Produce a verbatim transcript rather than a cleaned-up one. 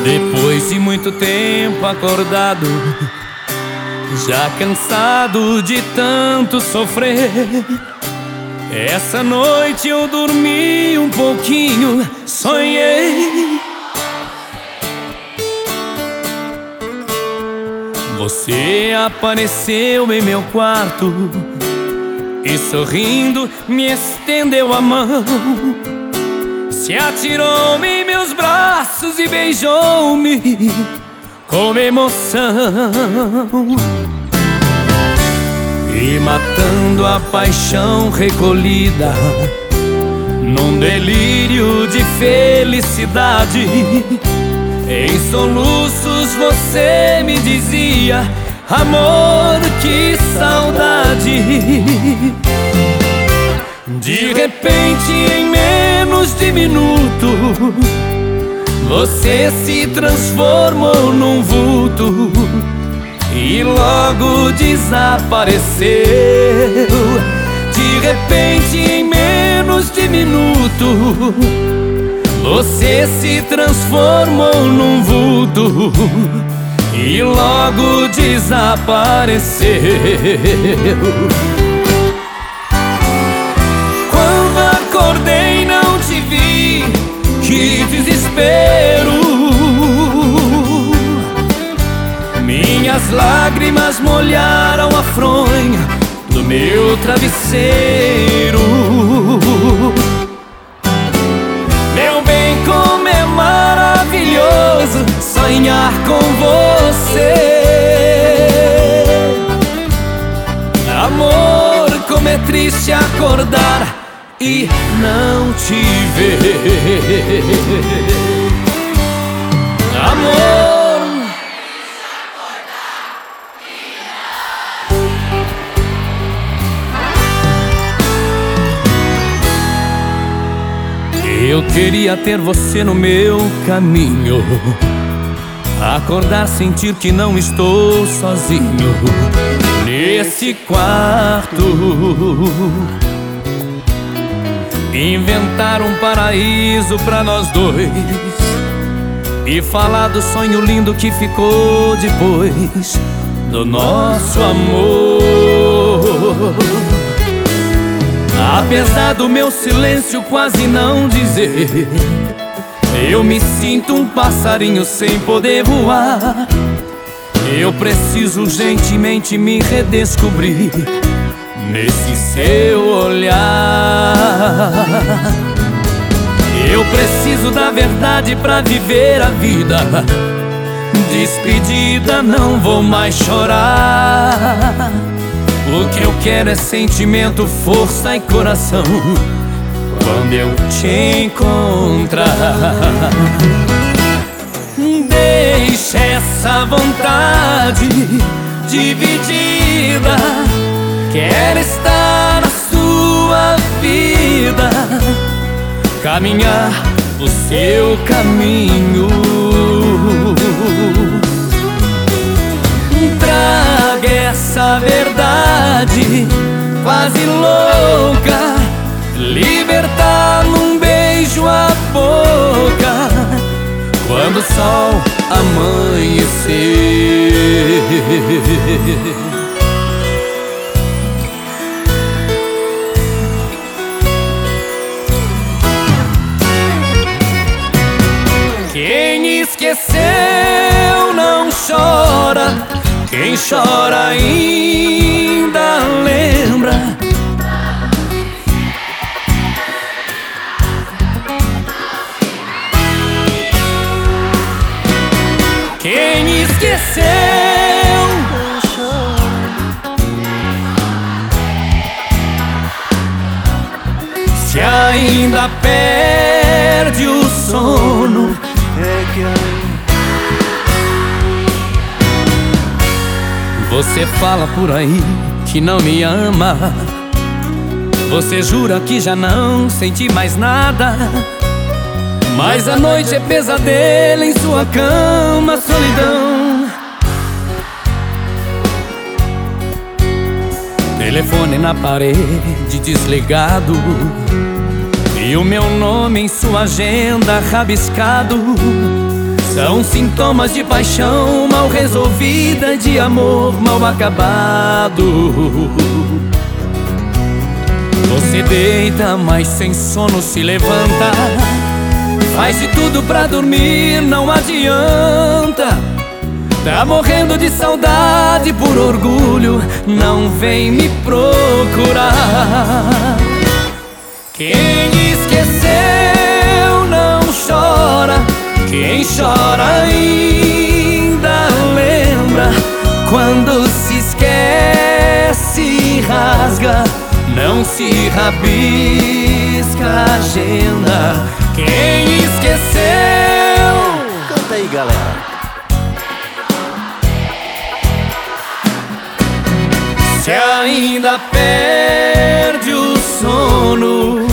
Depois de muito tempo acordado, já cansado de tanto sofrer, essa noite eu dormi um pouquinho, sonhei. Você apareceu em meu quarto e sorrindo me estendeu a mão, se atirou-me em meus braços e beijou-me com emoção. E matando a paixão recolhida num delírio de felicidade, em soluços você me dizia: amor, que saudade. De repente, em menos de minuto, você se transformou num vulto e logo desapareceu. De repente, em menos de minuto, você se transformou num vulto e logo desapareceu. Quando acordei não te vi, que desespero. Minhas lágrimas molharam a fronha do meu travesseiro. Meu bem, como é maravilhoso sonhar com você. Amor, como é triste acordar e não te ver. Amor, eu queria ter você no meu caminho, acordar, sentir que não estou sozinho nesse quarto, inventar um paraíso pra nós dois e falar do sonho lindo que ficou depois do nosso amor. Apesar do meu silêncio quase não dizer, eu me sinto um passarinho sem poder voar. Eu preciso urgentemente me redescobrir nesse seu olhar. Eu preciso da verdade pra viver a vida. Despedida, não vou mais chorar. O que eu quero é sentimento, força e coração quando eu te encontrar. Deixa essa vontade dividida, quero estar na sua vida, caminhar o seu caminho. Traga essa verdade quase louca, libertar num beijo a boca quando o sol amanhecer. Quem esqueceu não chora, quem chora ainda lembra. Quem esqueceu não chora, se ainda perde o sono, é que ainda. Você fala por aí que não me ama, você jura que já não sente mais nada, mas a noite é pesadelo em sua cama, solidão. Telefone na parede desligado e o meu nome em sua agenda rabiscado. são sintomas de paixão mal resolvida, de amor mal acabado. Você deita, mas sem sono se levanta, faz de tudo pra dormir, não adianta. Tá morrendo de saudade, por orgulho não vem me procurar. Quem esqueceu não chora, quem chora ainda lembra. Quando se esquece e rasga, não se rabisca a agenda. Quem esqueceu... Canta aí, galera. Se ainda perde o sono,